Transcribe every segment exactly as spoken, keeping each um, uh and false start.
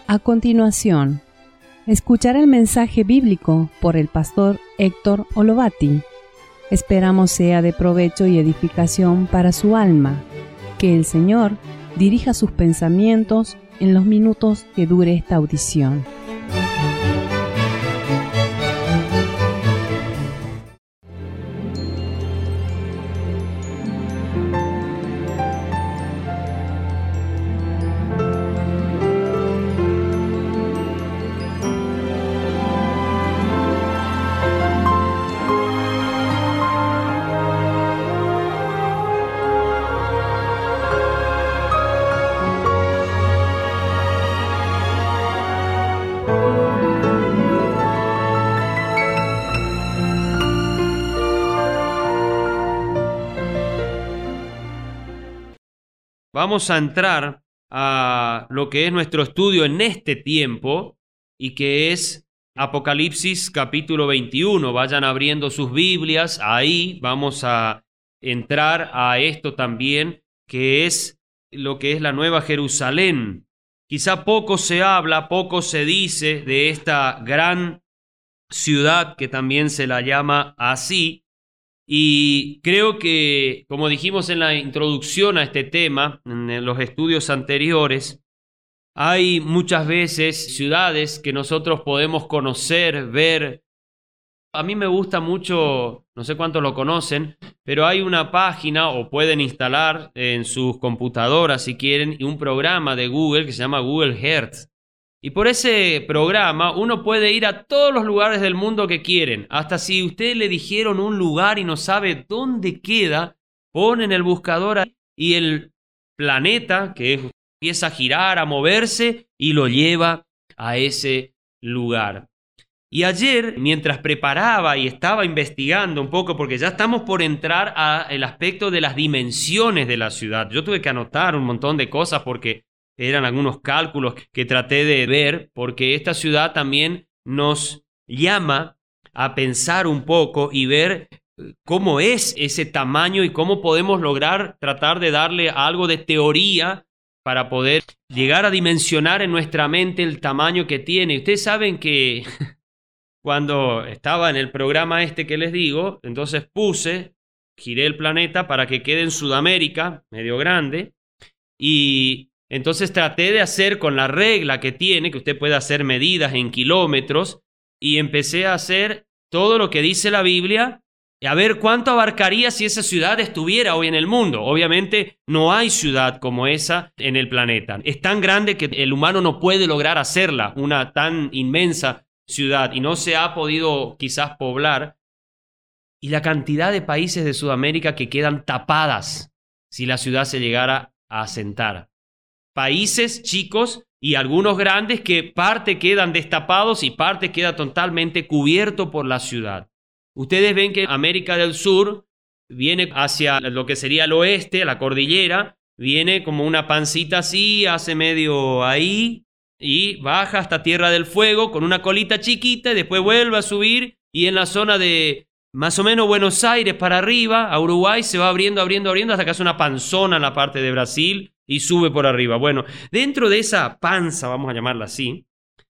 A continuación, escuchar el mensaje bíblico por el pastor Héctor Olovati. Esperamos sea de provecho y edificación para su alma. Que el Señor dirija sus pensamientos en los minutos que dure esta audición. Vamos a entrar a lo que es nuestro estudio en este tiempo y que es Apocalipsis capítulo veintiuno. Vayan abriendo sus Biblias, ahí vamos a entrar a esto también, que es lo que es la Nueva Jerusalén. Quizá poco se habla, poco se dice de esta gran ciudad que también se la llama así. Y creo que, como dijimos en la introducción a este tema, en los estudios anteriores, hay muchas veces ciudades que nosotros podemos conocer, ver. A mí me gusta mucho, no sé cuántos lo conocen, pero hay una página, o pueden instalar en sus computadoras si quieren, un programa de Google que se llama Google Earth. Y por ese programa uno puede ir a todos los lugares del mundo que quieren. Hasta si usted le dijeron un lugar y no sabe dónde queda, pone en el buscador y el planeta que es, empieza a girar, a moverse y lo lleva a ese lugar. Y ayer, mientras preparaba y estaba investigando un poco, porque ya estamos por entrar al aspecto de las dimensiones de la ciudad. Yo tuve que anotar un montón de cosas porque eran algunos cálculos que traté de ver, porque esta ciudad también nos llama a pensar un poco y ver cómo es ese tamaño y cómo podemos lograr tratar de darle algo de teoría para poder llegar a dimensionar en nuestra mente el tamaño que tiene. Ustedes saben que cuando estaba en el programa este que les digo, entonces puse, giré el planeta para que quede en Sudamérica, medio grande, y entonces traté de hacer con la regla que tiene, que usted puede hacer medidas en kilómetros, y empecé a hacer todo lo que dice la Biblia, y a ver cuánto abarcaría si esa ciudad estuviera hoy en el mundo. Obviamente no hay ciudad como esa en el planeta. Es tan grande que el humano no puede lograr hacerla, una tan inmensa ciudad, y no se ha podido quizás poblar. Y la cantidad de países de Sudamérica que quedan tapadas si la ciudad se llegara a asentar. Países chicos y algunos grandes que parte quedan destapados y parte queda totalmente cubierto por la ciudad. Ustedes ven que América del Sur viene hacia lo que sería el oeste, la cordillera, viene como una pancita así, hace medio ahí y baja hasta Tierra del Fuego con una colita chiquita y después vuelve a subir, y en la zona de más o menos Buenos Aires para arriba, a Uruguay, se va abriendo, abriendo, abriendo hasta que hace una panzona en la parte de Brasil y sube por arriba. Bueno, dentro de esa panza, vamos a llamarla así,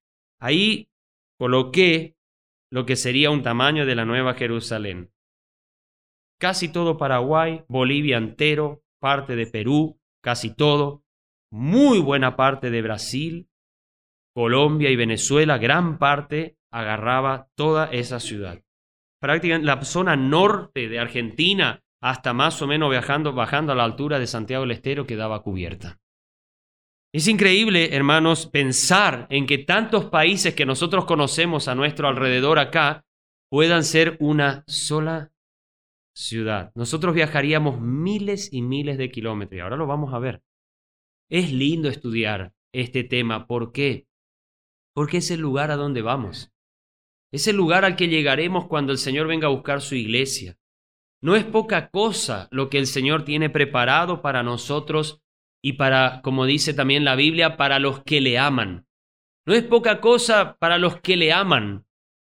ahí coloqué lo que sería un tamaño de la Nueva Jerusalén. Casi todo Paraguay, Bolivia entero, parte de Perú, casi todo, muy buena parte de Brasil, Colombia y Venezuela, gran parte agarraba toda esa ciudad. Prácticamente la zona norte de Argentina, hasta más o menos bajando, bajando a la altura de Santiago del Estero, quedaba cubierta. Es increíble, hermanos, pensar en que tantos países que nosotros conocemos a nuestro alrededor acá puedan ser una sola ciudad. Nosotros viajaríamos miles y miles de kilómetros, y ahora lo vamos a ver. Es lindo estudiar este tema. ¿Por qué? Porque es el lugar a donde vamos. Es el lugar al que llegaremos cuando el Señor venga a buscar su iglesia. No es poca cosa lo que el Señor tiene preparado para nosotros y para, como dice también la Biblia, para los que le aman. No es poca cosa para los que le aman.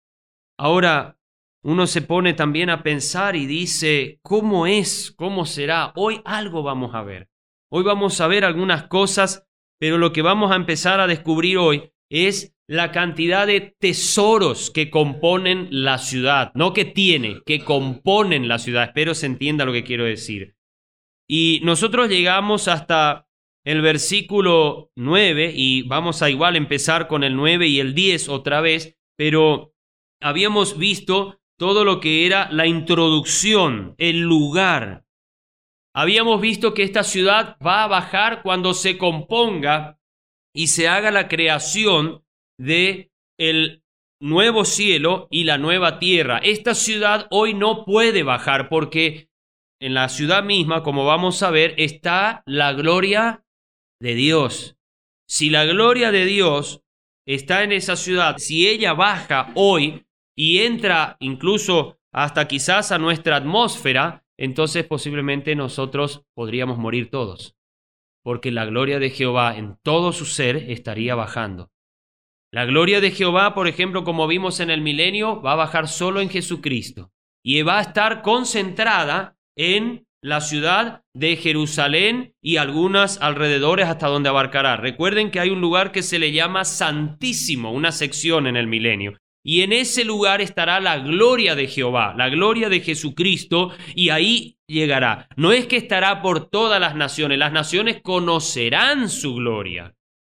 Ahora, uno se pone también a pensar y dice, ¿cómo es? ¿Cómo será? Hoy algo vamos a ver. Hoy vamos a ver algunas cosas, pero lo que vamos a empezar a descubrir hoy es la cantidad de tesoros que componen la ciudad, no que tiene, que componen la ciudad. Espero se entienda lo que quiero decir. Y nosotros llegamos hasta el versículo nueve y vamos a igual empezar con el nueve y el diez otra vez, pero habíamos visto todo lo que era la introducción, el lugar. Habíamos visto que esta ciudad va a bajar cuando se componga y se haga la creación de el nuevo cielo y la nueva tierra. Esta ciudad hoy no puede bajar porque en la ciudad misma, como vamos a ver, está la gloria de Dios. Si la gloria de Dios está en esa ciudad, si ella baja hoy y entra incluso hasta quizás a nuestra atmósfera, entonces posiblemente nosotros podríamos morir todos, porque la gloria de Jehová en todo su ser estaría bajando. La gloria de Jehová, por ejemplo, como vimos en el milenio, va a bajar solo en Jesucristo y va a estar concentrada en la ciudad de Jerusalén y algunas alrededores hasta donde abarcará. Recuerden que hay un lugar que se le llama Santísimo, una sección en el milenio. Y en ese lugar estará la gloria de Jehová, la gloria de Jesucristo, y ahí llegará. No es que estará por todas las naciones, las naciones conocerán su gloria.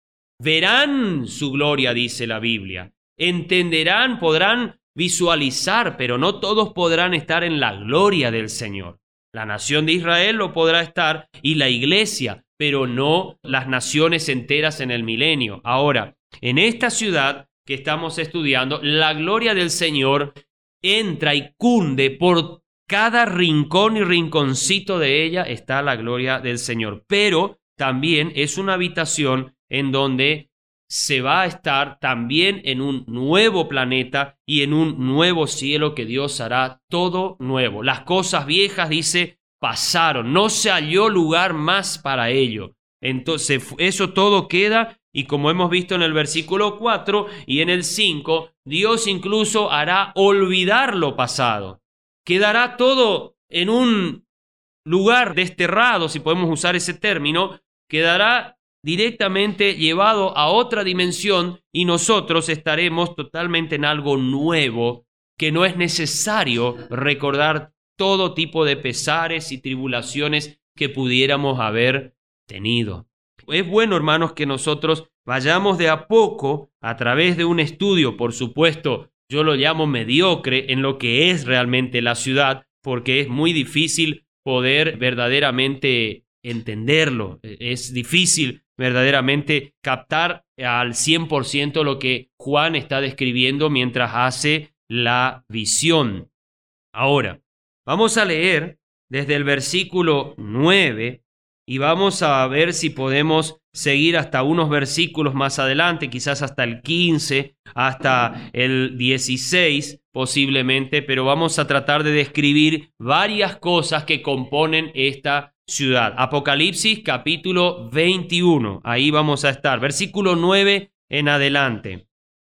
Verán su gloria, dice la Biblia. Entenderán, podrán visualizar, pero no todos podrán estar en la gloria del Señor. La nación de Israel lo podrá estar y la iglesia, pero no las naciones enteras en el milenio. Ahora, en esta ciudad que estamos estudiando, la gloria del Señor entra y cunde por cada rincón y rinconcito de ella está la gloria del Señor. Pero también es una habitación en donde se va a estar también en un nuevo planeta y en un nuevo cielo que Dios hará todo nuevo. Las cosas viejas, dice, pasaron, no se halló lugar más para ello. Entonces eso todo queda y como hemos visto en el versículo cuatro y en el cinco, Dios incluso hará olvidar lo pasado. Quedará todo en un lugar desterrado, si podemos usar ese término, quedará directamente llevado a otra dimensión y nosotros estaremos totalmente en algo nuevo, que no es necesario recordar todo tipo de pesares y tribulaciones que pudiéramos haber tenido. Es bueno, hermanos, que nosotros vayamos de a poco a través de un estudio, por supuesto, yo lo llamo mediocre en lo que es realmente la ciudad, porque es muy difícil poder verdaderamente entenderlo. Es difícil verdaderamente captar al cien por ciento lo que Juan está describiendo mientras hace la visión. Ahora, vamos a leer desde el versículo nueve y vamos a ver si podemos seguir hasta unos versículos más adelante, quizás hasta el quince, hasta el dieciséis posiblemente, pero vamos a tratar de describir varias cosas que componen esta ciudad. Apocalipsis capítulo veintiuno, ahí vamos a estar, versículo nueve en adelante.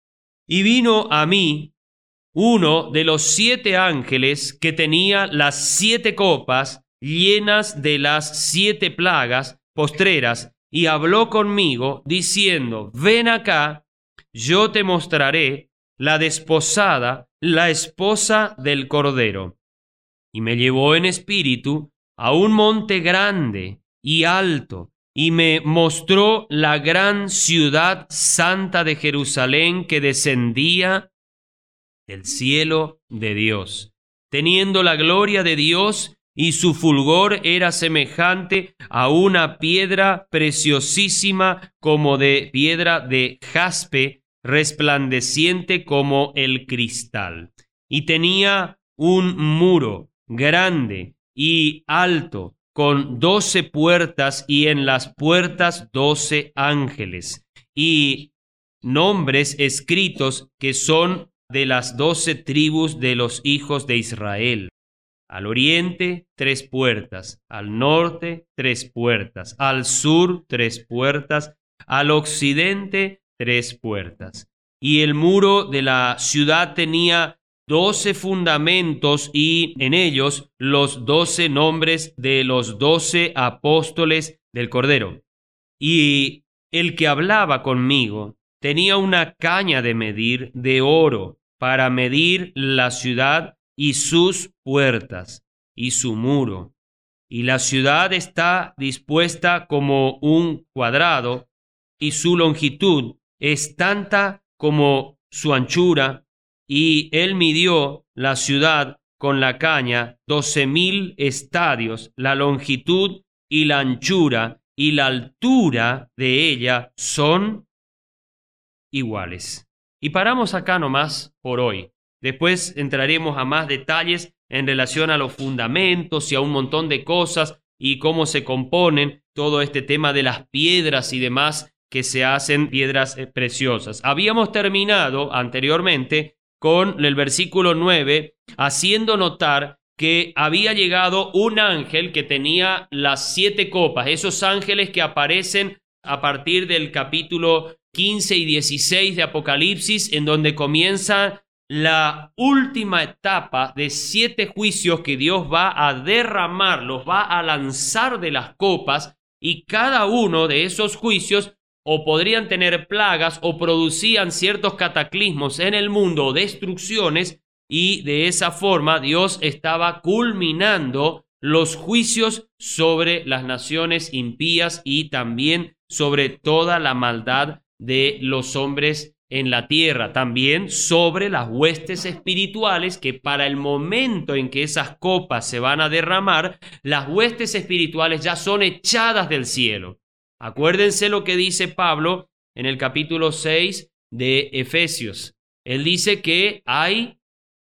Y vino a mí uno de los siete ángeles que tenía las siete copas llenas de las siete plagas postreras, y habló conmigo diciendo: ven acá, yo te mostraré la desposada, la esposa del Cordero. Y me llevó en espíritu a un monte grande y alto, y me mostró la gran ciudad santa de Jerusalén que descendía del cielo de Dios, teniendo la gloria de Dios, y su fulgor era semejante a una piedra preciosísima, como de piedra de jaspe, resplandeciente como el cristal. Y tenía un muro grande y alto, con doce puertas, y en las puertas doce ángeles, y nombres escritos que son de las doce tribus de los hijos de Israel. Al oriente, tres puertas, al norte, tres puertas, al sur, tres puertas, al occidente, tres puertas. Y el muro de la ciudad tenía doce fundamentos, y en ellos los doce nombres de los doce apóstoles del Cordero. Y el que hablaba conmigo tenía una caña de medir de oro para medir la ciudad y sus puertas y su muro. Y la ciudad está dispuesta como un cuadrado, y su longitud es tanta como su anchura, y él midió la ciudad con la caña doce mil estadios, la longitud y la anchura y la altura de ella son iguales. Y paramos acá nomás por hoy. Después entraremos a más detalles en relación a los fundamentos y a un montón de cosas y cómo se componen todo este tema de las piedras y demás que se hacen piedras preciosas. Habíamos terminado anteriormente con el versículo nueve, haciendo notar que había llegado un ángel que tenía las siete copas, esos ángeles que aparecen a partir del capítulo quince y dieciséis de Apocalipsis, en donde comienza la última etapa de siete juicios que Dios va a derramar, los va a lanzar de las copas, y cada uno de esos juicios o podrían tener plagas o producían ciertos cataclismos en el mundo o destrucciones, y de esa forma Dios estaba culminando los juicios sobre las naciones impías y también sobre toda la maldad de los hombres en la tierra, también sobre las huestes espirituales, que para el momento en que esas copas se van a derramar, las huestes espirituales ya son echadas del cielo. Acuérdense lo que dice Pablo en el capítulo seis de Efesios. Él dice que hay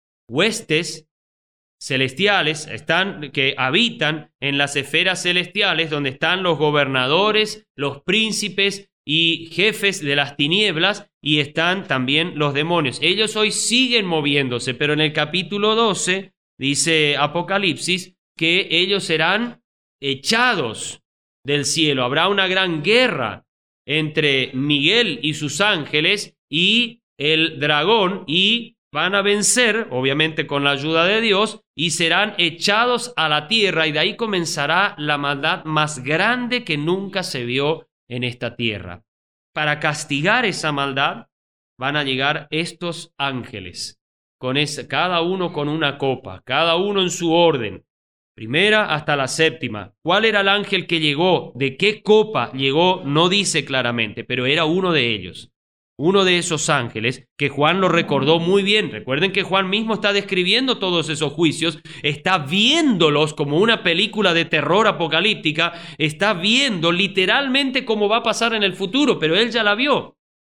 huestes celestiales, están, que habitan en las esferas celestiales, donde están los gobernadores, los príncipes y jefes de las tinieblas, y están también los demonios. Ellos hoy siguen moviéndose, pero en el capítulo doce dice Apocalipsis que ellos serán echados del cielo. Habrá una gran guerra entre Miguel y sus ángeles y el dragón, y van a vencer, obviamente con la ayuda de Dios, y serán echados a la tierra, y de ahí comenzará la maldad más grande que nunca se vio en esta tierra. Para castigar esa maldad van a llegar estos ángeles, con esa, cada uno con una copa, cada uno en su orden, primera hasta la séptima. ¿Cuál era el ángel que llegó? ¿De qué copa llegó? No dice claramente, pero era uno de ellos. Uno de esos ángeles que Juan lo recordó muy bien. Recuerden que Juan mismo está describiendo todos esos juicios, está viéndolos como una película de terror apocalíptica, está viendo literalmente cómo va a pasar en el futuro, pero él ya la vio.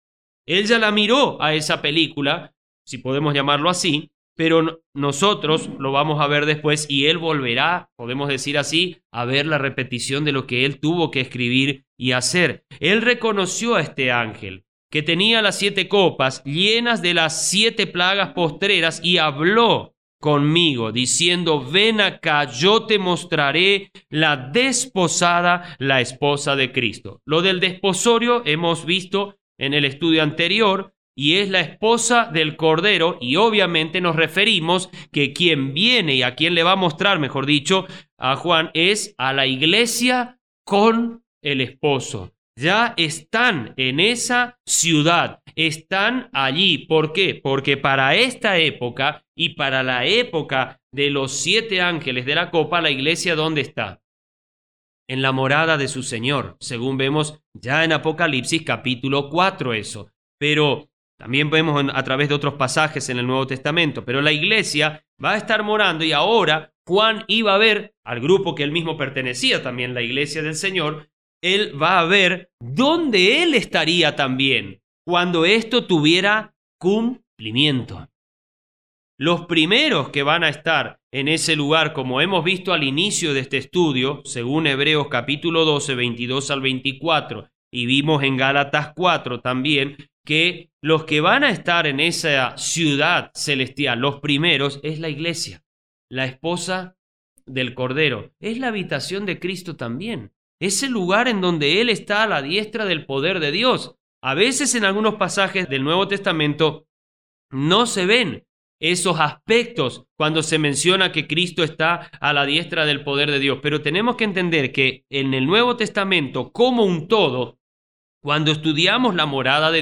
Él ya la miró a esa película, si podemos llamarlo así, pero nosotros lo vamos a ver después, y él volverá, podemos decir así, a ver la repetición de lo que él tuvo que escribir y hacer. Él reconoció a este ángel que tenía las siete copas llenas de las siete plagas postreras, y habló conmigo diciendo: ven acá, yo te mostraré la desposada, la esposa de Cristo. Lo del desposorio hemos visto en el estudio anterior, y es la esposa del Cordero, y obviamente nos referimos que quien viene y a quien le va a mostrar, mejor dicho, a Juan, es a la iglesia con el esposo. Ya están en esa ciudad, están allí. ¿Por qué? Porque para esta época y para la época de los siete ángeles de la copa, la iglesia, ¿dónde está? En la morada de su Señor, según vemos ya en Apocalipsis capítulo cuatro eso. Pero también vemos a través de otros pasajes en el Nuevo Testamento. Pero la iglesia va a estar morando, y ahora Juan iba a ver al grupo que él mismo pertenecía, también la iglesia del Señor. Él va a ver dónde él estaría también cuando esto tuviera cumplimiento. Los primeros que van a estar en ese lugar, como hemos visto al inicio de este estudio, según Hebreos capítulo doce, veintidós al veinticuatro, y vimos en Gálatas cuatro también, que los que van a estar en esa ciudad celestial, los primeros, es la iglesia, la esposa del Cordero, es la habitación de Cristo también. Es el lugar en donde Él está a la diestra del poder de Dios. A veces en algunos pasajes del Nuevo Testamento no se ven esos aspectos cuando se menciona que Cristo está a la diestra del poder de Dios. Pero tenemos que entender que en el Nuevo Testamento, como un todo, cuando estudiamos la morada de Dios,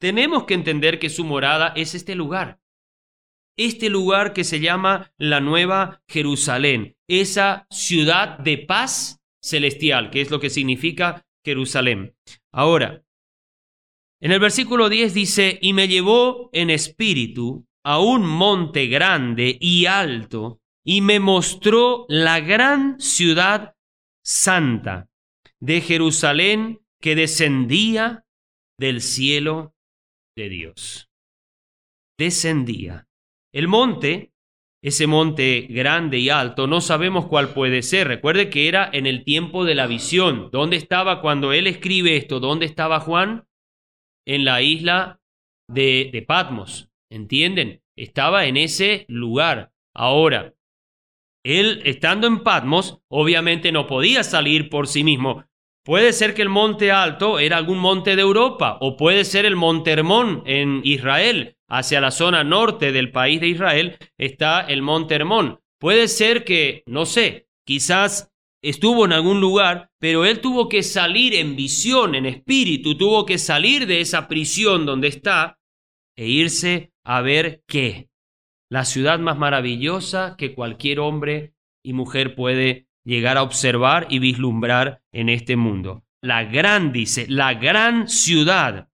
tenemos que entender que su morada es este lugar. Este lugar que se llama la Nueva Jerusalén, esa ciudad de paz celestial, que es lo que significa Jerusalén. Ahora, en el versículo diez dice, y me llevó en espíritu a un monte grande y alto, y me mostró la gran ciudad santa de Jerusalén que descendía del cielo de Dios. Descendía. El monte, ese monte grande y alto, no sabemos cuál puede ser. Recuerde que era en el tiempo de la visión. ¿Dónde estaba cuando él escribe esto? ¿Dónde estaba Juan? En la isla de, de Patmos. ¿Entienden? Estaba en ese lugar. Ahora, él estando en Patmos, obviamente no podía salir por sí mismo. Puede ser que el monte alto era algún monte de Europa, o puede ser el monte Hermón en Israel. Hacia la zona norte del país de Israel está el monte Hermón. Puede ser que, no sé, quizás estuvo en algún lugar, pero él tuvo que salir en visión, en espíritu, tuvo que salir de esa prisión donde está e irse a ver qué. La ciudad más maravillosa que cualquier hombre y mujer puede llegar a observar y vislumbrar en este mundo. La gran, dice, la gran ciudad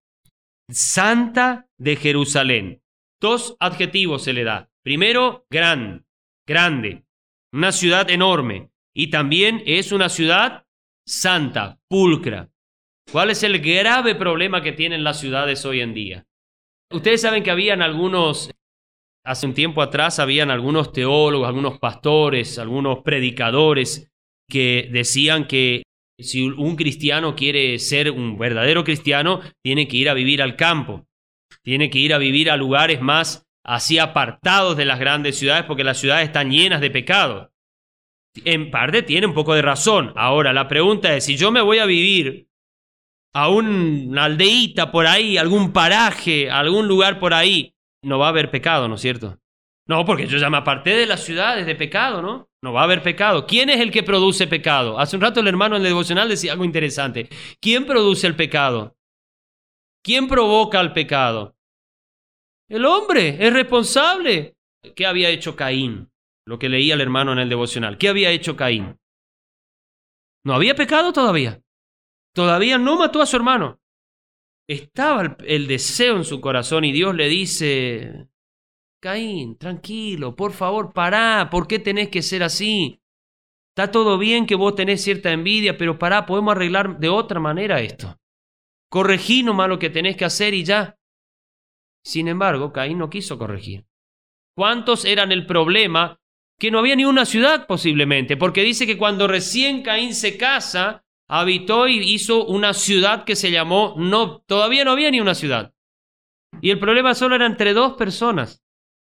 santa de Jerusalén. Dos adjetivos se le da. Primero, gran, grande, una ciudad enorme. Y también es una ciudad santa, pulcra. ¿Cuál es el grave problema que tienen las ciudades hoy en día? Ustedes saben que habían algunos, hace un tiempo atrás, habían algunos teólogos, algunos pastores, algunos predicadores que decían que si un cristiano quiere ser un verdadero cristiano, tiene que ir a vivir al campo, tiene que ir a vivir a lugares más así apartados de las grandes ciudades, porque las ciudades están llenas de pecado. En parte tiene un poco de razón. Ahora, la pregunta es, si yo me voy a vivir a una aldeíta por ahí, algún paraje, algún lugar por ahí, no va a haber pecado, ¿no es cierto? No, porque yo ya me aparté de las ciudades de pecado, ¿no? No va a haber pecado. ¿Quién es el que produce pecado? Hace un rato el hermano en el devocional decía algo interesante. ¿Quién produce el pecado? ¿Quién provoca el pecado? El hombre es responsable. ¿Qué había hecho Caín? Lo que leía el hermano en el devocional. ¿Qué había hecho Caín? No había pecado todavía. Todavía no mató a su hermano. Estaba el, el deseo en su corazón y Dios le dice... Caín, tranquilo, por favor, pará, ¿por qué tenés que ser así? Está todo bien que vos tenés cierta envidia, pero pará, podemos arreglar de otra manera esto. Corregí nomás lo que tenés que hacer y ya. Sin embargo, Caín no quiso corregir. ¿Cuántos eran el problema? Que no había ni una ciudad posiblemente, porque dice que cuando recién Caín se casa, habitó y hizo una ciudad que se llamó Nob. Todavía no había ni una ciudad. Y el problema solo era entre dos personas.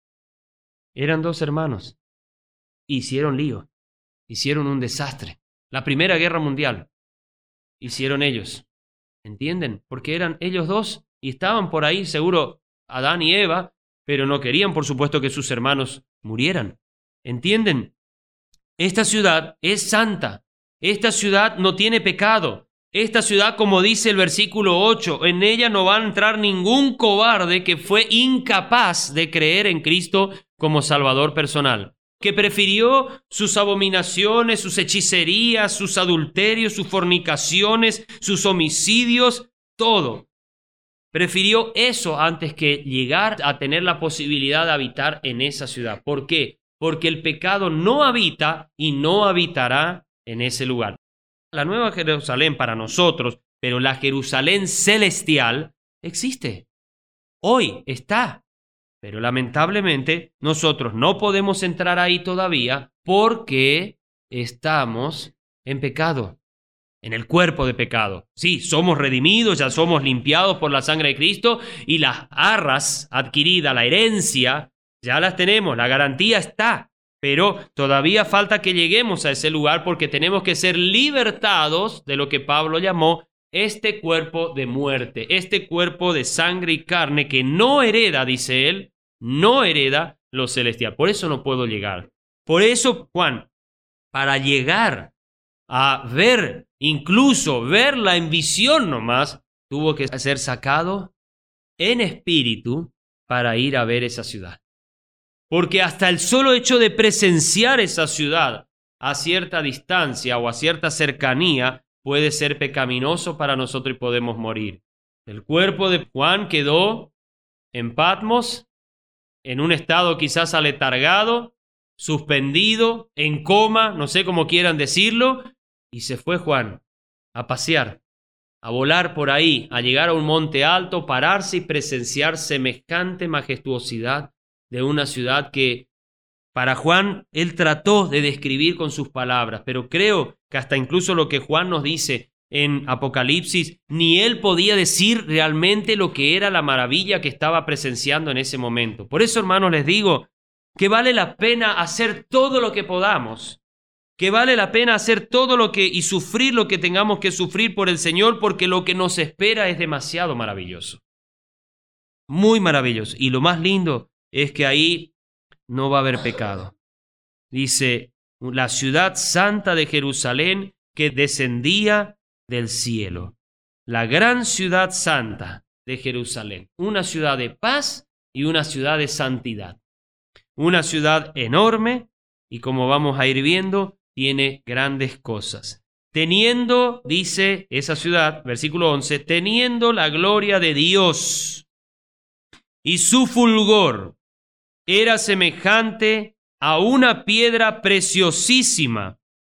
Eran dos hermanos. Hicieron lío. Hicieron un desastre. La Primera Guerra Mundial. Hicieron ellos. ¿Entienden? Porque eran ellos dos y estaban por ahí, seguro, Adán y Eva, pero no querían, por supuesto, que sus hermanos murieran. ¿Entienden? Esta ciudad es santa. Esta ciudad no tiene pecado. Esta ciudad, como dice el versículo ocho, en ella no va a entrar ningún cobarde que fue incapaz de creer en Cristo como Salvador personal, que prefirió sus abominaciones, sus hechicerías, sus adulterios, sus fornicaciones, sus homicidios, todo. Prefirió eso antes que llegar a tener la posibilidad de habitar en esa ciudad. ¿Por qué? Porque el pecado no habita y no habitará en ese lugar. La Nueva Jerusalén para nosotros, pero la Jerusalén celestial existe. Hoy está. Pero lamentablemente nosotros no podemos entrar ahí todavía porque estamos en pecado, en el cuerpo de pecado. Sí, somos redimidos, ya somos limpiados por la sangre de Cristo y las arras adquiridas, la herencia, ya las tenemos, la garantía está. Pero todavía falta que lleguemos a ese lugar porque tenemos que ser libertados de lo que Pablo llamó este cuerpo de muerte, este cuerpo de sangre y carne que no hereda, dice él, no hereda lo celestial. Por eso no puedo llegar. Por eso, Juan, para llegar a ver, incluso verla en visión nomás, tuvo que ser sacado en espíritu para ir a ver esa ciudad. Porque hasta el solo hecho de presenciar esa ciudad a cierta distancia o a cierta cercanía puede ser pecaminoso para nosotros y podemos morir. El cuerpo de Juan quedó en Patmos, en un estado quizás aletargado, suspendido, en coma, no sé cómo quieran decirlo, y se fue Juan a pasear, a volar por ahí, a llegar a un monte alto, pararse y presenciar semejante majestuosidad de una ciudad que para Juan él trató de describir con sus palabras, pero creo que hasta incluso lo que Juan nos dice en Apocalipsis, ni él podía decir realmente lo que era la maravilla que estaba presenciando en ese momento. Por eso, hermanos, les digo que vale la pena hacer todo lo que podamos, que vale la pena hacer todo lo que y sufrir lo que tengamos que sufrir por el Señor, porque lo que nos espera es demasiado maravilloso. Muy maravilloso. Y lo más lindo es que ahí no va a haber pecado. Dice, la ciudad santa de Jerusalén que descendía del cielo. La gran ciudad santa de Jerusalén. Una ciudad de paz y una ciudad de santidad. Una ciudad enorme y, como vamos a ir viendo, tiene grandes cosas. Teniendo, dice esa ciudad, versículo once, teniendo la gloria de Dios y su fulgor era semejante a una piedra preciosísima,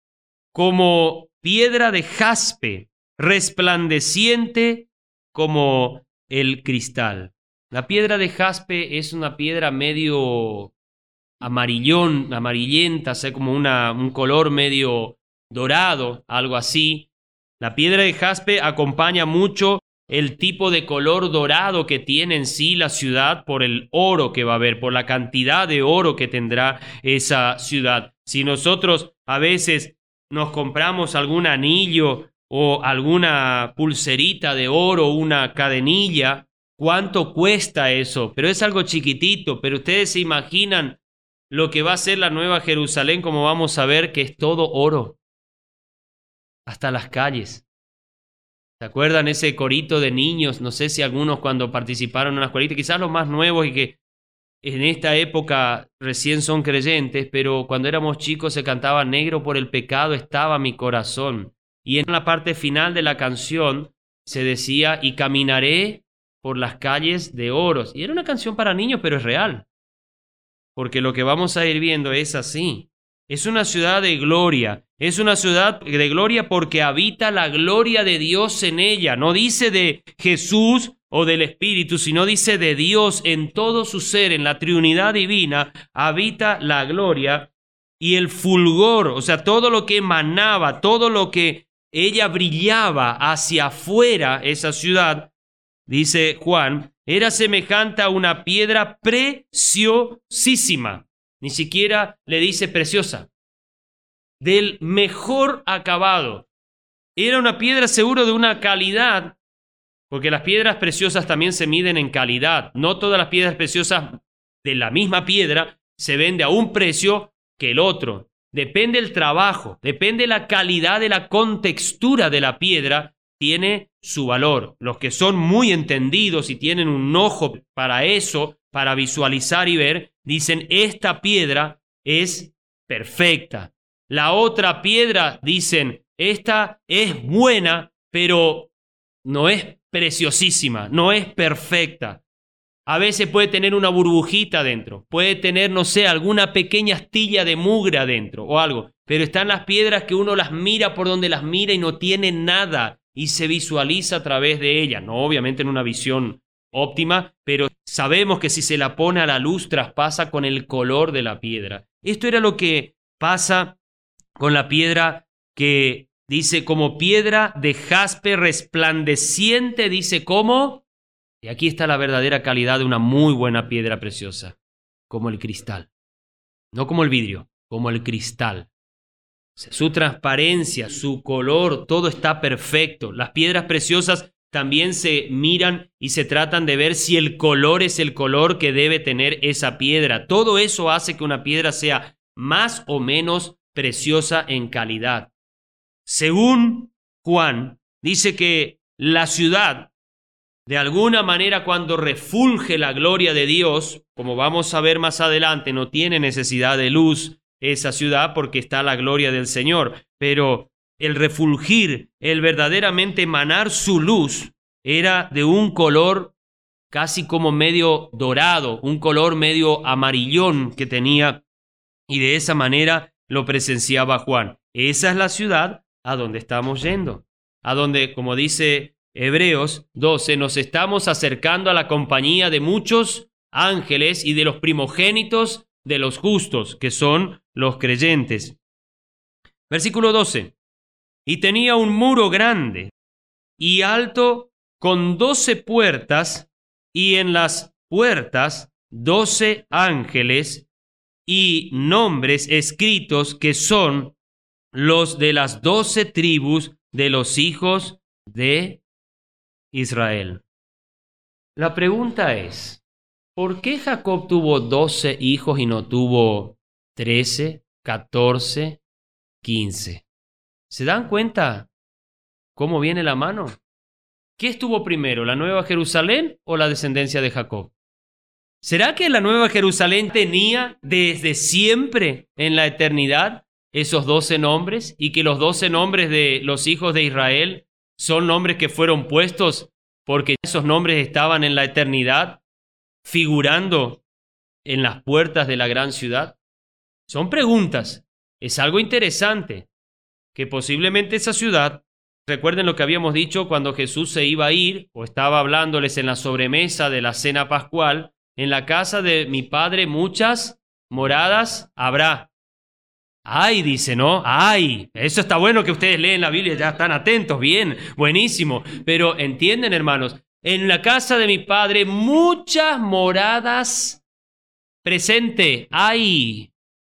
como piedra de jaspe, resplandeciente como el cristal. La piedra de jaspe es una piedra medio amarillón, amarillenta, o sea, como una, un color medio dorado, algo así. La piedra de jaspe acompaña mucho el tipo de color dorado que tiene en sí la ciudad por el oro que va a haber, por la cantidad de oro que tendrá esa ciudad. Si nosotros a veces nos compramos algún anillo o alguna pulserita de oro, una cadenilla, ¿cuánto cuesta eso? Pero es algo chiquitito, pero ustedes se imaginan lo que va a ser la Nueva Jerusalén, como vamos a ver, que es todo oro, hasta las calles. ¿Se acuerdan ese corito de niños? No sé si algunos cuando participaron en una escuelita, quizás los más nuevos y que en esta época recién son creyentes, pero cuando éramos chicos se cantaba negro por el pecado estaba mi corazón. Y en la parte final de la canción se decía, y caminaré por las calles de oro. Y era una canción para niños, pero es real. Porque lo que vamos a ir viendo es así. Es una ciudad de gloria. Es una ciudad de gloria porque habita la gloria de Dios en ella. No dice de Jesús o del Espíritu, sino dice de Dios en todo su ser, en la Trinidad divina, habita la gloria y el fulgor, o sea, todo lo que emanaba, todo lo que ella brillaba hacia afuera, esa ciudad, dice Juan, era semejante a una piedra preciosísima. Ni siquiera le dice preciosa. Del mejor acabado. Era una piedra seguro de una calidad, porque las piedras preciosas también se miden en calidad. No todas las piedras preciosas de la misma piedra se venden a un precio que el otro. Depende del trabajo, depende la calidad de la contextura de la piedra, tiene su valor. Los que son muy entendidos y tienen un ojo para eso, para visualizar y ver, dicen, esta piedra es perfecta. La otra piedra, dicen, esta es buena, pero no es preciosísima, no es perfecta. A veces puede tener una burbujita dentro, puede tener, no sé, alguna pequeña astilla de mugre adentro o algo, pero están las piedras que uno las mira por donde las mira y no tiene nada y se visualiza a través de ellas, no obviamente en una visión óptima, pero sabemos que si se la pone a la luz traspasa con el color de la piedra. Esto era lo que pasa con la piedra que dice como piedra de jaspe resplandeciente, dice como, y aquí está la verdadera calidad de una muy buena piedra preciosa, como el cristal, no como el vidrio, como el cristal. Su transparencia, su color, todo está perfecto. Las piedras preciosas también se miran y se tratan de ver si el color es el color que debe tener esa piedra. Todo eso hace que una piedra sea más o menos preciosa en calidad. Según Juan, dice que la ciudad De alguna manera, cuando refulge la gloria de Dios, como vamos a ver más adelante, no tiene necesidad de luz esa ciudad porque está la gloria del Señor. Pero el refulgir, el verdaderamente emanar su luz, era de un color casi como medio dorado, un color medio amarillón que tenía, y de esa manera lo presenciaba Juan. Esa es la ciudad a donde estamos yendo, a donde, como dice Hebreos doce, nos estamos acercando a la compañía de muchos ángeles y de los primogénitos de los justos, que son los creyentes. Versículo doce. Y tenía un muro grande y alto con doce puertas, y en las puertas doce ángeles y nombres escritos que son los de las doce tribus de los hijos de Israel. La pregunta es, ¿por qué Jacob tuvo doce hijos y no tuvo trece, catorce, quince? ¿Se dan cuenta cómo viene la mano? ¿Qué estuvo primero, la Nueva Jerusalén o la descendencia de Jacob? ¿Será que la Nueva Jerusalén tenía desde siempre en la eternidad esos doce nombres y que los doce nombres de los hijos de Israel son nombres que fueron puestos porque esos nombres estaban en la eternidad figurando en las puertas de la gran ciudad? Son preguntas. Es algo interesante que posiblemente esa ciudad, recuerden lo que habíamos dicho cuando Jesús se iba a ir o estaba hablándoles en la sobremesa de la cena pascual, en la casa de mi Padre muchas moradas habrá. Ay, dice, ¿no? Ay, eso está bueno que ustedes leen la Biblia, ya están atentos, bien, buenísimo. Pero entienden, hermanos, en la casa de mi Padre muchas moradas presente hay.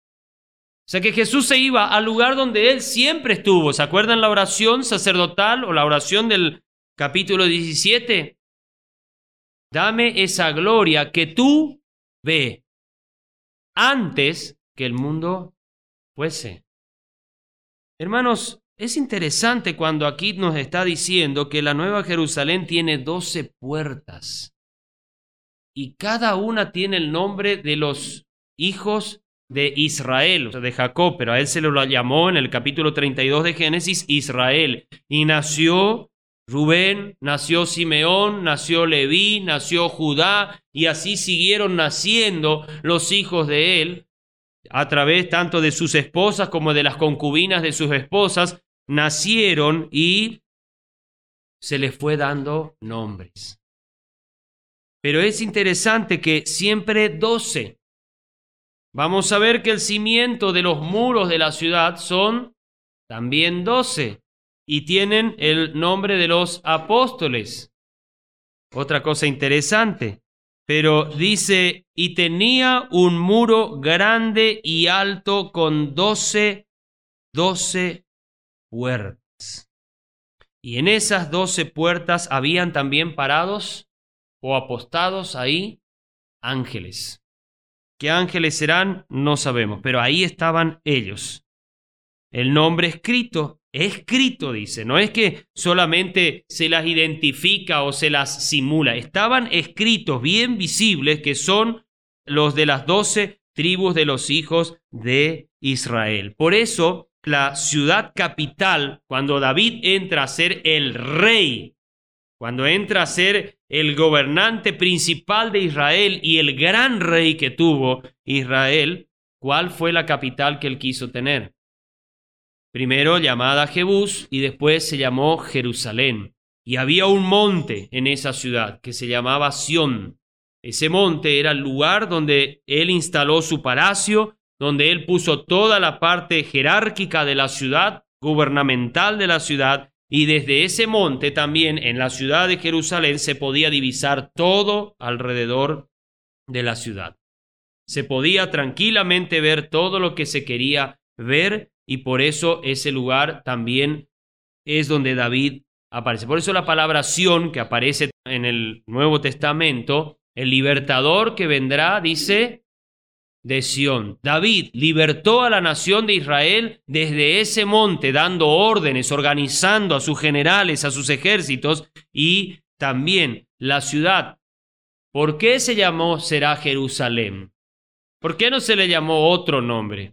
O sea que Jesús se iba al lugar donde Él siempre estuvo. ¿Se acuerdan la oración sacerdotal o la oración del capítulo diecisiete? Dame esa gloria que tú ve antes que el mundo fuese. Hermanos, es interesante cuando aquí nos está diciendo que la Nueva Jerusalén tiene doce puertas y cada una tiene el nombre de los hijos de Israel, o sea, de Jacob, pero a él se lo llamó en el capítulo treinta y dos de Génesis Israel. Y nació Rubén, nació Simeón, nació Leví, nació Judá, y así siguieron naciendo los hijos de él, a través tanto de sus esposas como de las concubinas de sus esposas, nacieron y se les fue dando nombres. Pero es interesante que siempre doce. Vamos a ver que el cimiento de los muros de la ciudad son también doce y tienen el nombre de los apóstoles. Otra cosa interesante, pero dice, y tenía un muro grande y alto con doce, doce puertas. Y en esas doce puertas habían también parados o apostados ahí ángeles. ¿Qué ángeles serán? No sabemos, pero ahí estaban ellos. El nombre escrito, escrito dice, no es que solamente se las identifica o se las simula, estaban escritos bien visibles que son los de las doce tribus de los hijos de Israel. Por eso la ciudad capital, cuando David entra a ser el rey, cuando entra a ser el gobernante principal de Israel y el gran rey que tuvo Israel, ¿cuál fue la capital que él quiso tener? Primero llamada Jebús y después se llamó Jerusalén. Y había un monte en esa ciudad que se llamaba Sión. Ese monte era el lugar donde él instaló su palacio, donde él puso toda la parte jerárquica de la ciudad, gubernamental de la ciudad, y desde ese monte también en la ciudad de Jerusalén se podía divisar todo alrededor de la ciudad. Se podía tranquilamente ver todo lo que se quería ver y por eso ese lugar también es donde David aparece. Por eso la palabra Sión, que aparece en el Nuevo Testamento, el libertador que vendrá, dice, de Sión. David libertó a la nación de Israel desde ese monte, dando órdenes, organizando a sus generales, a sus ejércitos, y también la ciudad, ¿por qué se llamó será Jerusalén? ¿Por qué no se le llamó otro nombre?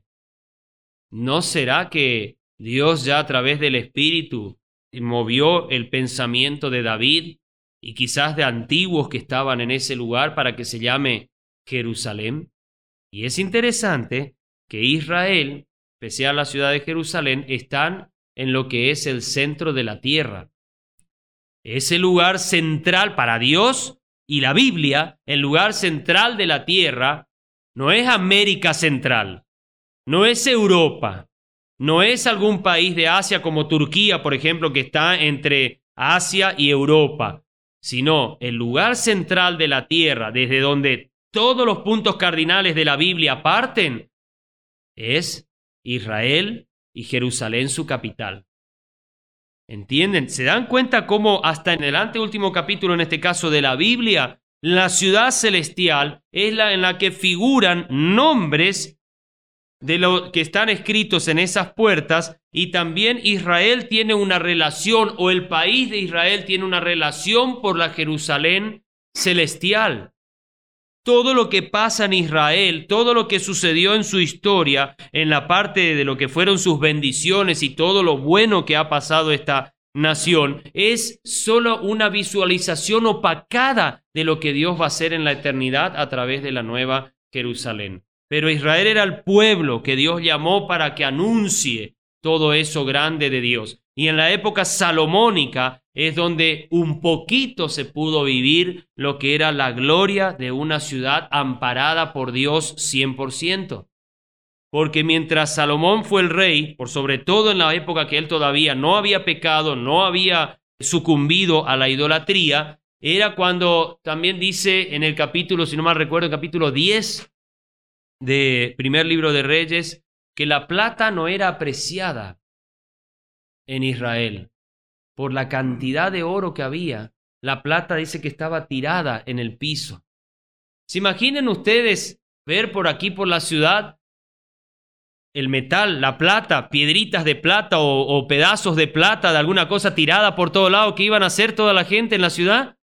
¿No será que Dios ya a través del Espíritu movió el pensamiento de David y quizás de antiguos que estaban en ese lugar para que se llame Jerusalén? Y es interesante que Israel, especial la ciudad de Jerusalén, están en lo que es el centro de la tierra. Ese lugar central para Dios y la Biblia, el lugar central de la tierra, no es América Central, no es Europa, no es algún país de Asia como Turquía, por ejemplo, que está entre Asia y Europa, sino el lugar central de la tierra, desde donde todos los puntos cardinales de la Biblia parten, es Israel y Jerusalén su capital. ¿Entienden? ¿Se dan cuenta cómo hasta en el anteúltimo capítulo, en este caso de la Biblia, la ciudad celestial es la en la que figuran nombres de lo que están escritos en esas puertas, y también Israel tiene una relación, o el país de Israel tiene una relación por la Jerusalén celestial? Todo lo que pasa en Israel, todo lo que sucedió en su historia, en la parte de lo que fueron sus bendiciones y todo lo bueno que ha pasado esta nación, es solo una visualización opacada de lo que Dios va a hacer en la eternidad a través de la nueva Jerusalén. Pero Israel era el pueblo que Dios llamó para que anuncie todo eso grande de Dios. Y en la época salomónica es donde un poquito se pudo vivir lo que era la gloria de una ciudad amparada por Dios cien por ciento. Porque mientras Salomón fue el rey, por sobre todo en la época que él todavía no había pecado, no había sucumbido a la idolatría, era cuando también dice en el capítulo, si no mal recuerdo, el capítulo diez de primer libro de Reyes, que la plata no era apreciada en Israel por la cantidad de oro que había. La plata dice que estaba tirada en el piso. ¿Se imaginen ustedes ver por aquí, por la ciudad, el metal, la plata, piedritas de plata o, o pedazos de plata de alguna cosa tirada por todo lado? ¿Qué iban a hacer toda la gente en la ciudad?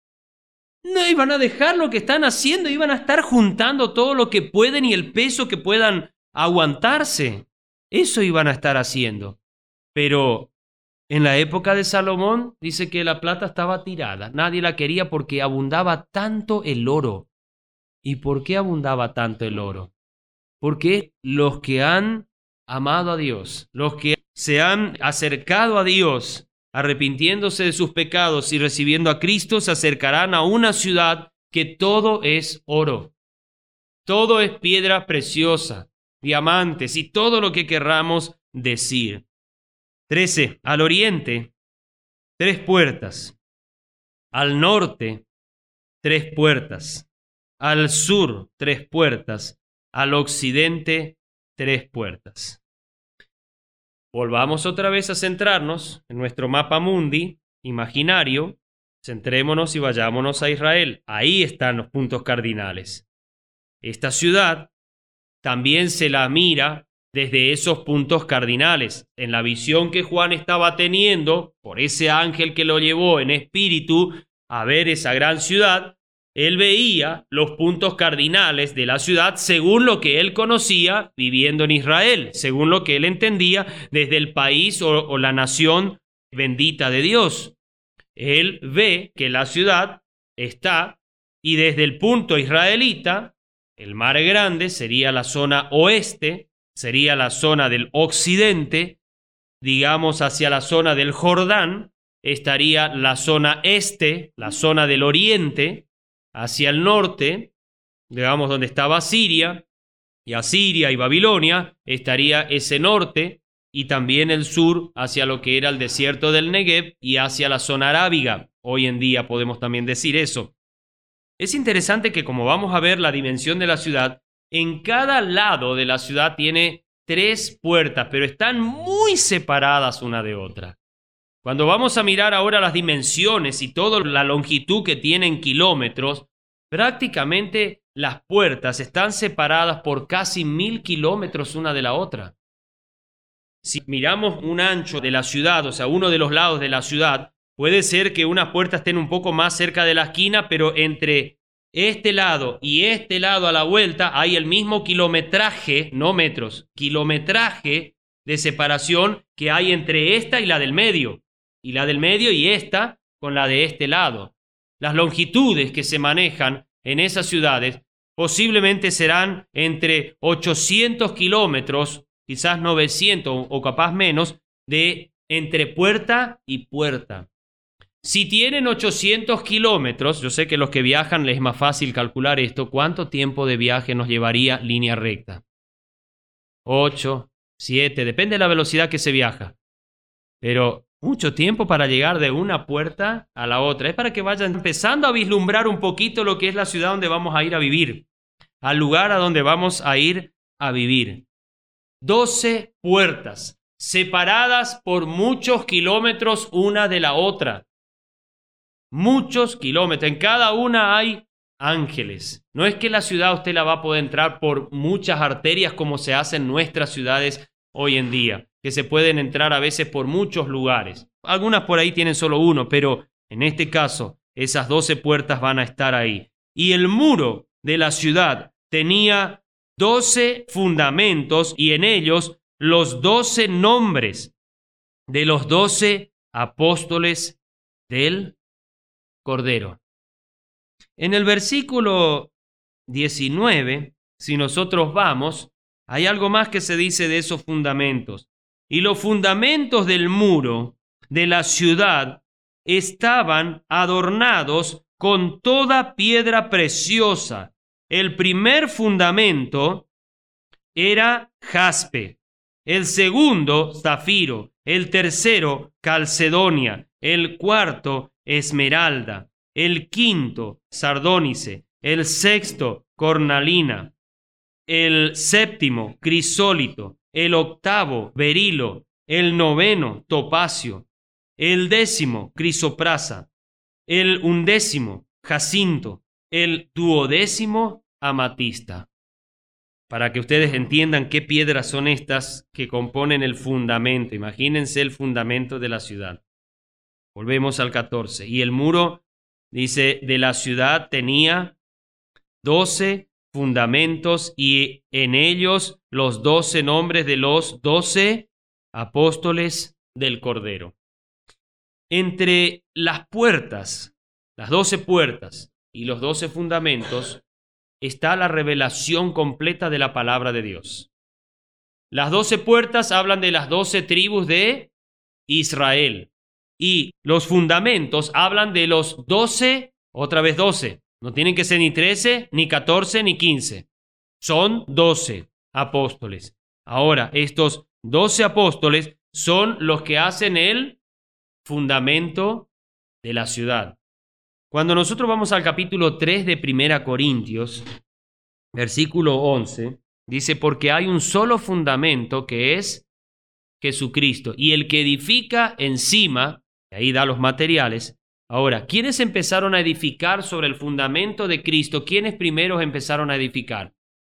No iban a dejar lo que están haciendo, iban a estar juntando todo lo que pueden y el peso que puedan aguantarse. Eso iban a estar haciendo. Pero en la época de Salomón dice que la plata estaba tirada. Nadie la quería porque abundaba tanto el oro. ¿Y por qué abundaba tanto el oro? Porque los que han amado a Dios, los que se han acercado a Dios, arrepintiéndose de sus pecados y recibiendo a Cristo, se acercarán a una ciudad que todo es oro. Todo es piedra preciosa, diamantes y todo lo que querramos decir. trece. Al oriente, tres puertas. Al norte, tres puertas. Al sur, tres puertas. Al occidente, tres puertas. Volvamos otra vez a centrarnos en nuestro mapa mundi imaginario. Centrémonos y vayámonos a Israel. Ahí están los puntos cardinales. Esta ciudad también se la mira desde esos puntos cardinales. En la visión que Juan estaba teniendo por ese ángel que lo llevó en espíritu a ver esa gran ciudad, él veía los puntos cardinales de la ciudad según lo que él conocía viviendo en Israel, según lo que él entendía desde el país o, o la nación bendita de Dios. Él ve que la ciudad está, y desde el punto israelita, el mar grande sería la zona oeste, sería la zona del occidente, digamos hacia la zona del Jordán, estaría la zona este, la zona del oriente, hacia el norte, digamos donde estaba Siria, y Asiria y Babilonia, estaría ese norte, y también el sur hacia lo que era el desierto del Negev y hacia la zona arábiga. Hoy en día podemos también decir eso. Es interesante que, como vamos a ver la dimensión de la ciudad, en cada lado de la ciudad tiene tres puertas, pero están muy separadas una de otra. Cuando vamos a mirar ahora las dimensiones y toda la longitud que tienen kilómetros, prácticamente las puertas están separadas por casi mil kilómetros una de la otra. Si miramos un ancho de la ciudad, o sea, uno de los lados de la ciudad, Puede ser que unas puertas estén un poco más cerca de la esquina, pero entre este lado y este lado a la vuelta hay el mismo kilometraje, no metros, kilometraje de separación que hay entre esta y la del medio, y la del medio y esta con la de este lado. Las longitudes que se manejan en esas ciudades posiblemente serán entre ochocientos kilómetros, quizás novecientos o capaz menos, de entre puerta y puerta. Si tienen ochocientos kilómetros, yo sé que los que viajan les es más fácil calcular esto, ¿cuánto tiempo de viaje nos llevaría línea recta? ocho, siete, depende de la velocidad que se viaja. Pero mucho tiempo para llegar de una puerta a la otra. Es para que vayan empezando a vislumbrar un poquito lo que es la ciudad donde vamos a ir a vivir, al lugar a donde vamos a ir a vivir. doce puertas, separadas por muchos kilómetros una de la otra. Muchos kilómetros. En cada una hay ángeles. No es que la ciudad usted la va a poder entrar por muchas arterias como se hace en nuestras ciudades hoy en día, que se pueden entrar a veces por muchos lugares. Algunas por ahí tienen solo uno, pero en este caso esas doce puertas van a estar ahí. Y el muro de la ciudad tenía doce fundamentos y en ellos los doce nombres de los doce apóstoles del Cordero. En el versículo diecinueve, si nosotros vamos, hay algo más que se dice de esos fundamentos. Y los fundamentos del muro de la ciudad estaban adornados con toda piedra preciosa. El primer fundamento era jaspe, el segundo zafiro, el tercero calcedonia, el cuarto esmeralda, el quinto sardónice, el sexto cornalina, el séptimo crisólito, el octavo berilo, el noveno topacio, el décimo crisoprasa, el undécimo jacinto, el duodécimo amatista. Para que ustedes entiendan qué piedras son estas que componen el fundamento. Imagínense el fundamento de la ciudad. Volvemos al catorce. Y el muro, dice, de la ciudad tenía doce fundamentos y en ellos los doce nombres de los doce apóstoles del Cordero. Entre las puertas, las doce puertas y los doce fundamentos, está la revelación completa de la palabra de Dios. Las doce puertas hablan de las doce tribus de Israel y los fundamentos hablan de los doce, otra vez doce. No tienen que ser ni trece, ni catorce, ni quince. Son doce apóstoles. Ahora, estos doce apóstoles son los que hacen el fundamento de la ciudad. Cuando nosotros vamos al capítulo tres de Primera Corintios, versículo once, dice, porque hay un solo fundamento que es Jesucristo, y el que edifica encima, ahí da los materiales. Ahora, ¿quiénes empezaron a edificar sobre el fundamento de Cristo? ¿Quiénes primeros empezaron a edificar?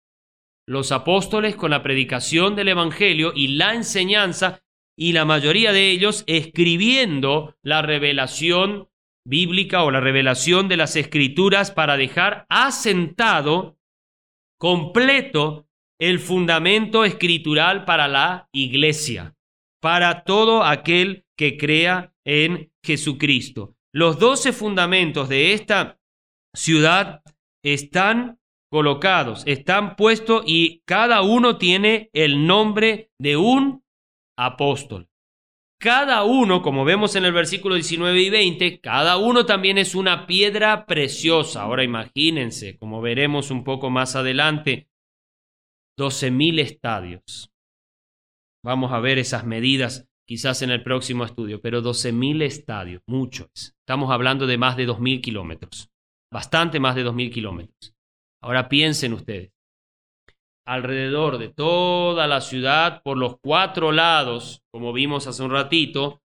Los apóstoles con la predicación del Evangelio y la enseñanza, y la mayoría de ellos escribiendo la revelación bíblica o la revelación de las Escrituras para dejar asentado, completo, el fundamento escritural para la iglesia, para todo aquel que crea en Jesucristo. Los doce fundamentos de esta ciudad están colocados, están puestos y cada uno tiene el nombre de un apóstol. Cada uno, como vemos en el versículo diecinueve y veinte, cada uno también es una piedra preciosa. Ahora imagínense, como veremos un poco más adelante, doce mil estadios. Vamos a ver esas medidas quizás en el próximo estudio, pero doce mil estadios, mucho es. Estamos hablando de más de dos mil kilómetros, bastante más de dos mil kilómetros. Ahora piensen ustedes, alrededor de toda la ciudad, por los cuatro lados, como vimos hace un ratito,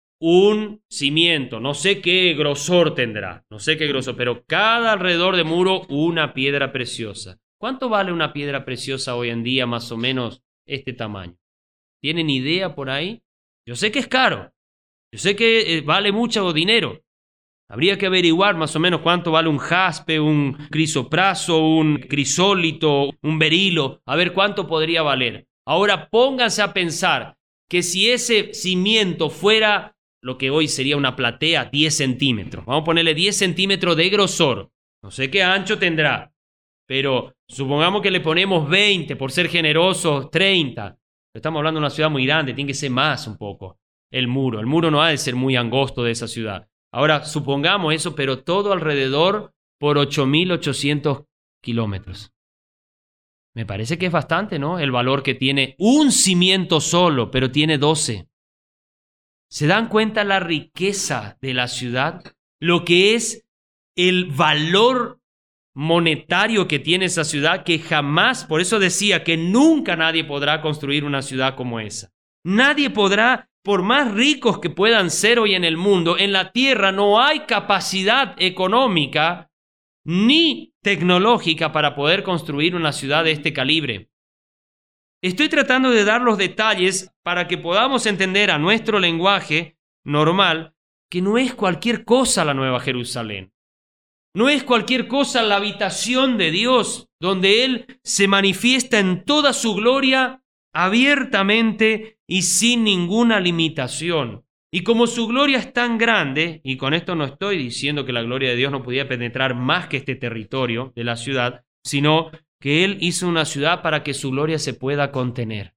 un cimiento, no sé qué grosor tendrá, no sé qué grosor, pero cada alrededor de muro una piedra preciosa. ¿Cuánto vale una piedra preciosa hoy en día, más o menos este tamaño? ¿Tienen idea por ahí? Yo sé que es caro, Yo sé que eh, vale mucho dinero. Habría que averiguar más o menos cuánto vale un jaspe, un crisopraso, un crisólito, un berilo, a ver cuánto podría valer. Ahora pónganse a pensar que si ese cimiento fuera lo que hoy sería una platea, diez centímetros, vamos a ponerle diez centímetros de grosor, no sé qué ancho tendrá, pero supongamos que le ponemos veinte, por ser generosos, treinta. Estamos hablando de una ciudad muy grande, tiene que ser más un poco el muro. El muro no ha de ser muy angosto de esa ciudad. Ahora, supongamos eso, pero todo alrededor por ocho mil ochocientos kilómetros. Me parece que es bastante, ¿no? El valor que tiene un cimiento solo, pero tiene doce. ¿Se dan cuenta la riqueza de la ciudad? Lo que es el valor monetario que tiene esa ciudad, que jamás, por eso decía que nunca nadie podrá construir una ciudad como esa. Nadie podrá, por más ricos que puedan ser hoy en el mundo, en la tierra no hay capacidad económica ni tecnológica para poder construir una ciudad de este calibre. Estoy tratando de dar los detalles para que podamos entender a nuestro lenguaje normal que no es cualquier cosa la Nueva Jerusalén. No es cualquier cosa la habitación de Dios, donde Él se manifiesta en toda su gloria abiertamente y sin ninguna limitación. Y como su gloria es tan grande, y con esto no estoy diciendo que la gloria de Dios no podía penetrar más que este territorio de la ciudad, sino que Él hizo una ciudad para que su gloria se pueda contener.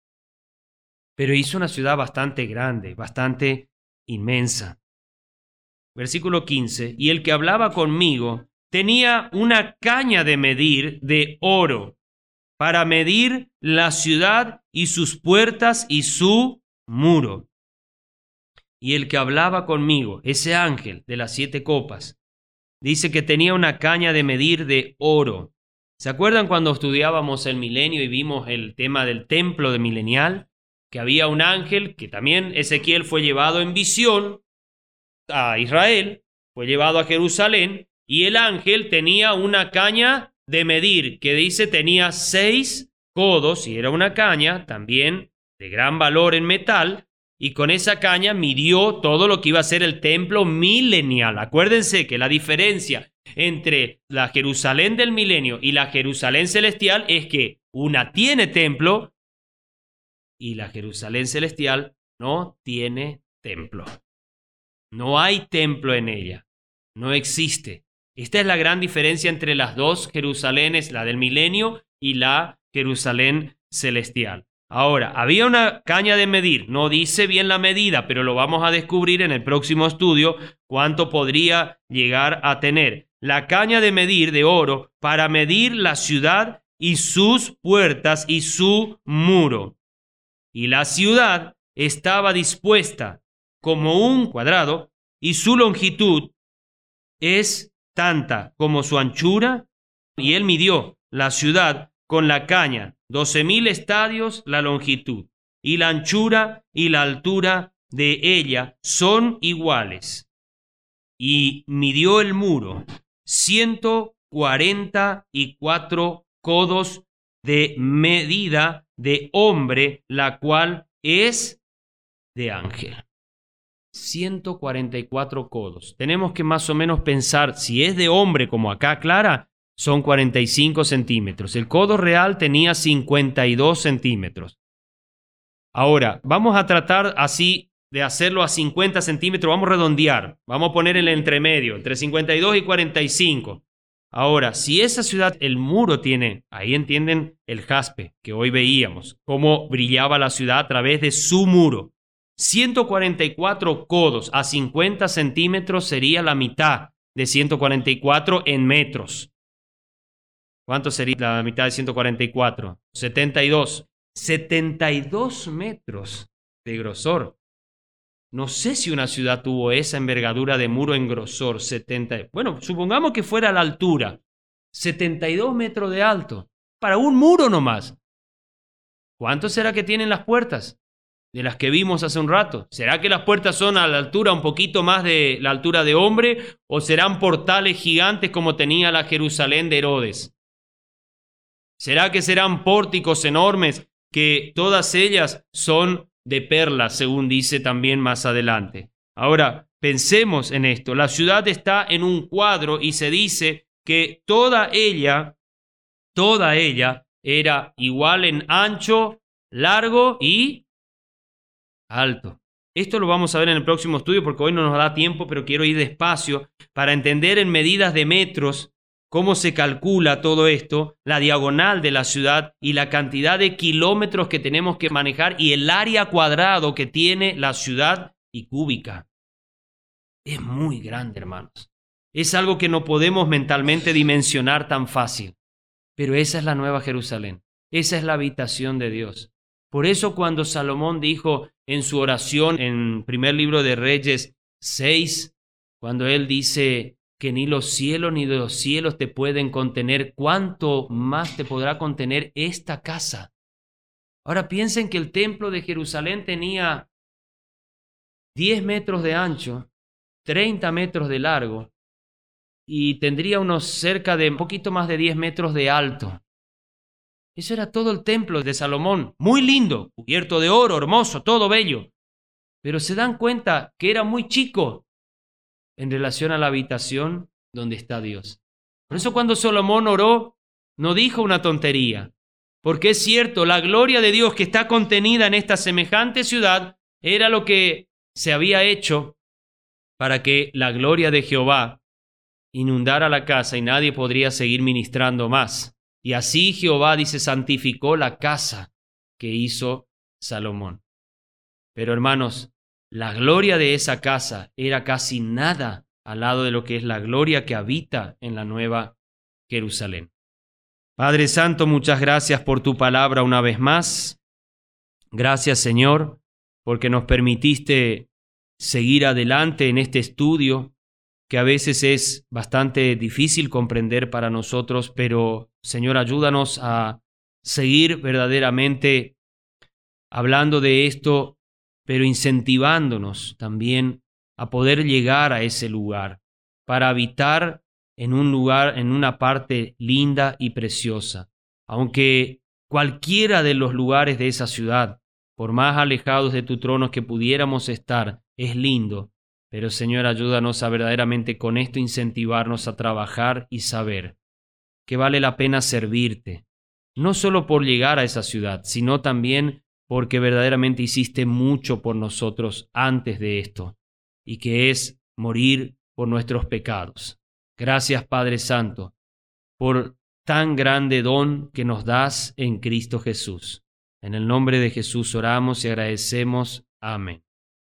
Pero hizo una ciudad bastante grande, bastante inmensa. Versículo quince, y el que hablaba conmigo tenía una caña de medir de oro para medir la ciudad y sus puertas y su muro. Y el que hablaba conmigo, ese ángel de las siete copas, dice que tenía una caña de medir de oro. ¿Se acuerdan cuando estudiábamos el milenio y vimos el tema del templo de milenial? Que había un ángel, que también Ezequiel fue llevado en visión a Israel, fue llevado a Jerusalén, y el ángel tenía una caña de medir, que dice tenía seis codos, y era una caña también de gran valor en metal, y con esa caña midió todo lo que iba a ser el templo milenial. Acuérdense que la diferencia entre la Jerusalén del milenio y la Jerusalén celestial es que una tiene templo y la Jerusalén celestial no tiene templo. No hay templo en ella, no existe. Esta es la gran diferencia entre las dos Jerusalenes, la del milenio y la Jerusalén celestial. Ahora, había una caña de medir, no dice bien la medida, pero lo vamos a descubrir en el próximo estudio cuánto podría llegar a tener. La caña de medir de oro para medir la ciudad y sus puertas y su muro. Y la ciudad estaba dispuesta como un cuadrado, y su longitud es tanta como su anchura, y él midió la ciudad con la caña, doce mil estadios la longitud, y la anchura y la altura de ella son iguales. Y midió el muro, ciento cuarenta y cuatro codos de medida de hombre, la cual es de ángel. ciento cuarenta y cuatro codos. Tenemos que más o menos pensar, si es de hombre como acá Clara, son cuarenta y cinco centímetros. El codo real tenía cincuenta y dos centímetros. Ahora, vamos a tratar así de hacerlo a cincuenta centímetros. Vamos a redondear. Vamos a poner el entremedio, entre cincuenta y dos y cuarenta y cinco. Ahora, si esa ciudad, el muro tiene, ahí entienden el jaspe que hoy veíamos, cómo brillaba la ciudad a través de su muro. ciento cuarenta y cuatro codos a cincuenta centímetros sería la mitad de ciento cuarenta y cuatro en metros. ¿Cuánto sería la mitad de ciento cuarenta y cuatro? setenta y dos. setenta y dos metros de grosor. No sé si una ciudad tuvo esa envergadura de muro en grosor. setenta. Bueno, supongamos que fuera la altura. setenta y dos metros de alto. Para un muro nomás. ¿Cuánto será que tienen las puertas? De las que vimos hace un rato. ¿Será que las puertas son a la altura un poquito más de la altura de hombre? ¿O serán portales gigantes como tenía la Jerusalén de Herodes? ¿Será que serán pórticos enormes que todas ellas son de perlas, según dice también más adelante. Ahora, pensemos en esto. La ciudad está en un cuadro y se dice que toda ella, toda ella era igual en ancho, largo y alto. Esto lo vamos a ver en el próximo estudio porque hoy no nos da tiempo, pero quiero ir despacio para entender en medidas de metros cómo se calcula todo esto, la diagonal de la ciudad y la cantidad de kilómetros que tenemos que manejar y el área cuadrado que tiene la ciudad y cúbica. Es muy grande, hermanos. Es algo que no podemos mentalmente dimensionar tan fácil. Pero esa es la Nueva Jerusalén. Esa es la habitación de Dios. Por eso cuando Salomón dijo en su oración en primer libro de Reyes seis, cuando él dice que ni los cielos ni los cielos te pueden contener, ¿cuánto más te podrá contener esta casa? Ahora piensen que el templo de Jerusalén tenía diez metros de ancho, treinta metros de largo y tendría unos cerca de un poquito más de diez metros de alto. Eso era todo el templo de Salomón, muy lindo, cubierto de oro, hermoso, todo bello. Pero se dan cuenta que era muy chico en relación a la habitación donde está Dios. Por eso cuando Salomón oró, no dijo una tontería, porque es cierto, la gloria de Dios que está contenida en esta semejante ciudad era lo que se había hecho para que la gloria de Jehová inundara la casa y nadie podría seguir ministrando más. Y así Jehová, dice, santificó la casa que hizo Salomón. Pero hermanos, la gloria de esa casa era casi nada al lado de lo que es la gloria que habita en la Nueva Jerusalén. Padre Santo, muchas gracias por tu palabra una vez más. Gracias, Señor, porque nos permitiste seguir adelante en este estudio que a veces es bastante difícil comprender para nosotros, pero Señor, ayúdanos a seguir verdaderamente hablando de esto, pero incentivándonos también a poder llegar a ese lugar, para habitar en un lugar, en una parte linda y preciosa. Aunque cualquiera de los lugares de esa ciudad, por más alejados de tu trono que pudiéramos estar, es lindo. Pero Señor, ayúdanos a verdaderamente con esto incentivarnos a trabajar y saber que vale la pena servirte, no solo por llegar a esa ciudad, sino también porque verdaderamente hiciste mucho por nosotros antes de esto, y que es morir por nuestros pecados. Gracias, Padre Santo, por tan grande don que nos das en Cristo Jesús. En el nombre de Jesús oramos y agradecemos. Amén.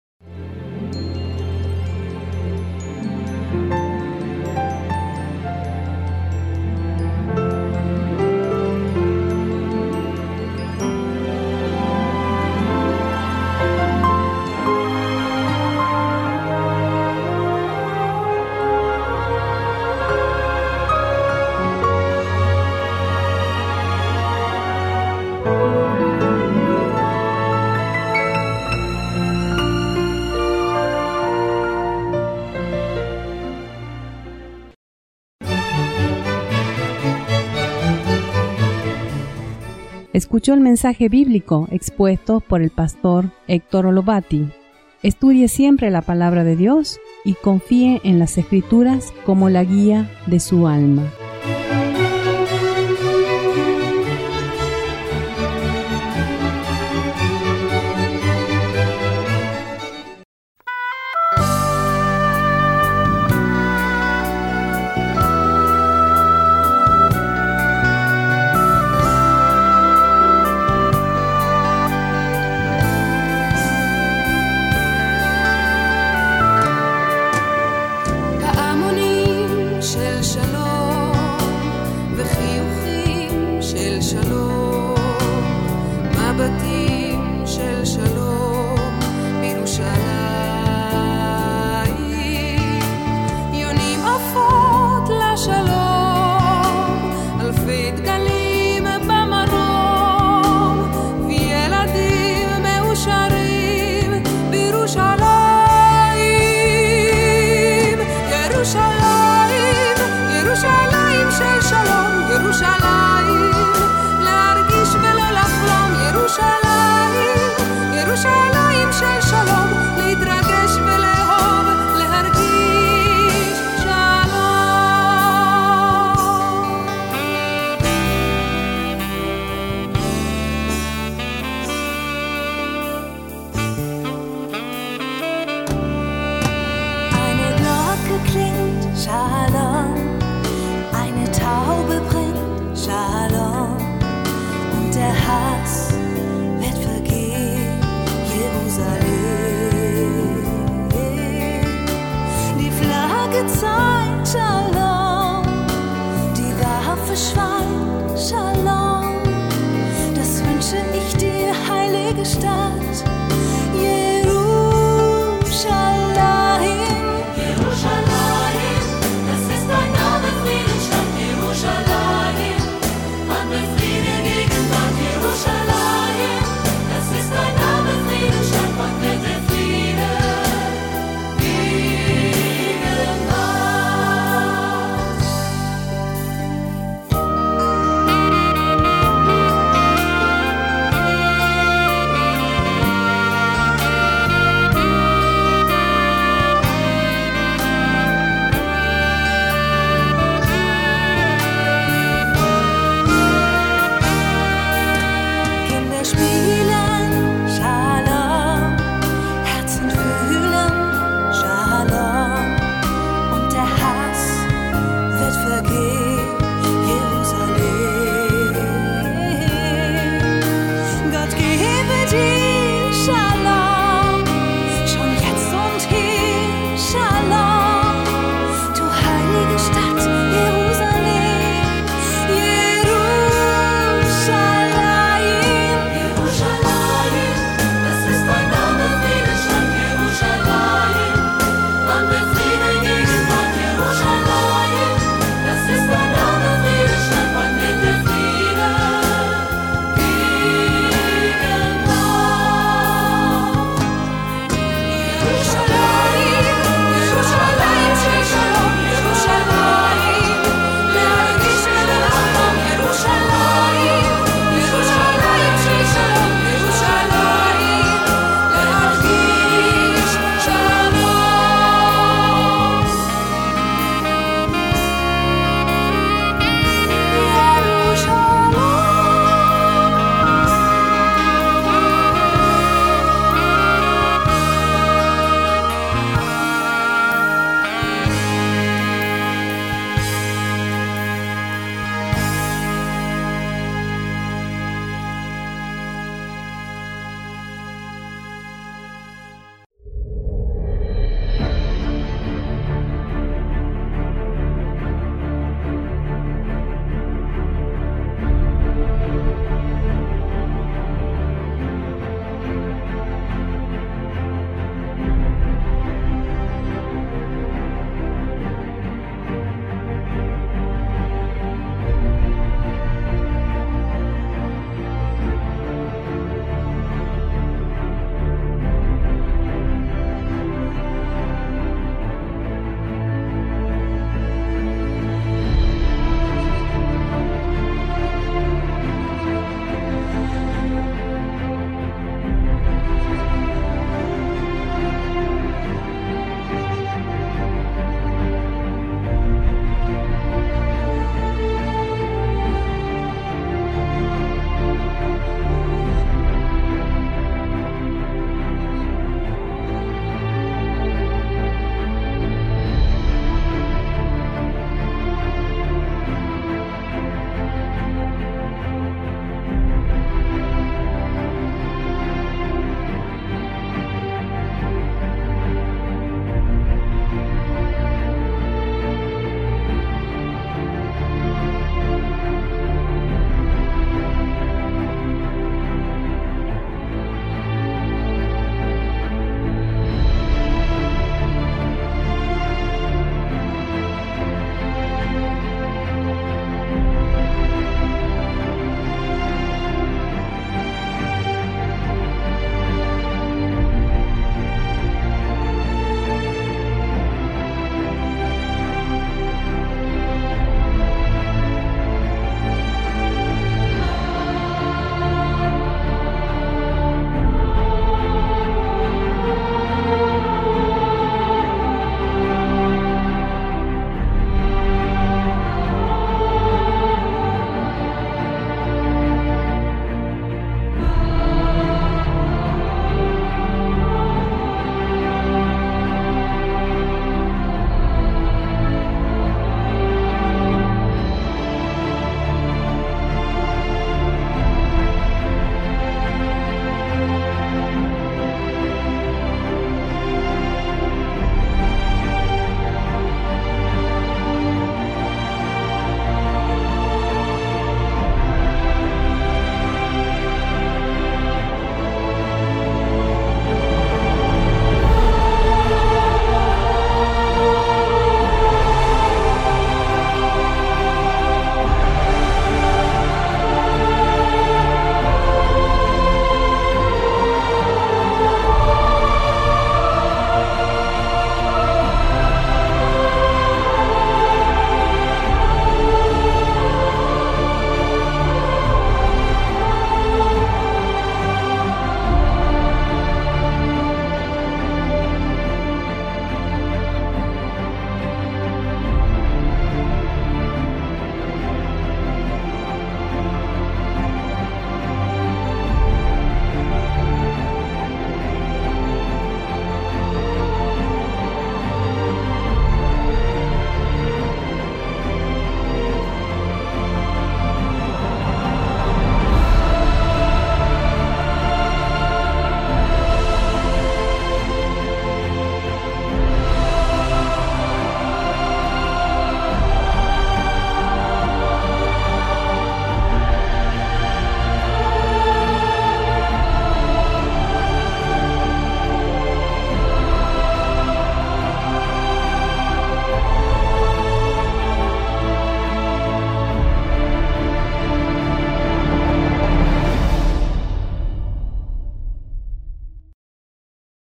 Escuchó el mensaje bíblico expuesto por el pastor Héctor Olovati. Estudie siempre la palabra de Dios y confíe en las Escrituras como la guía de su alma. מבטים של שלום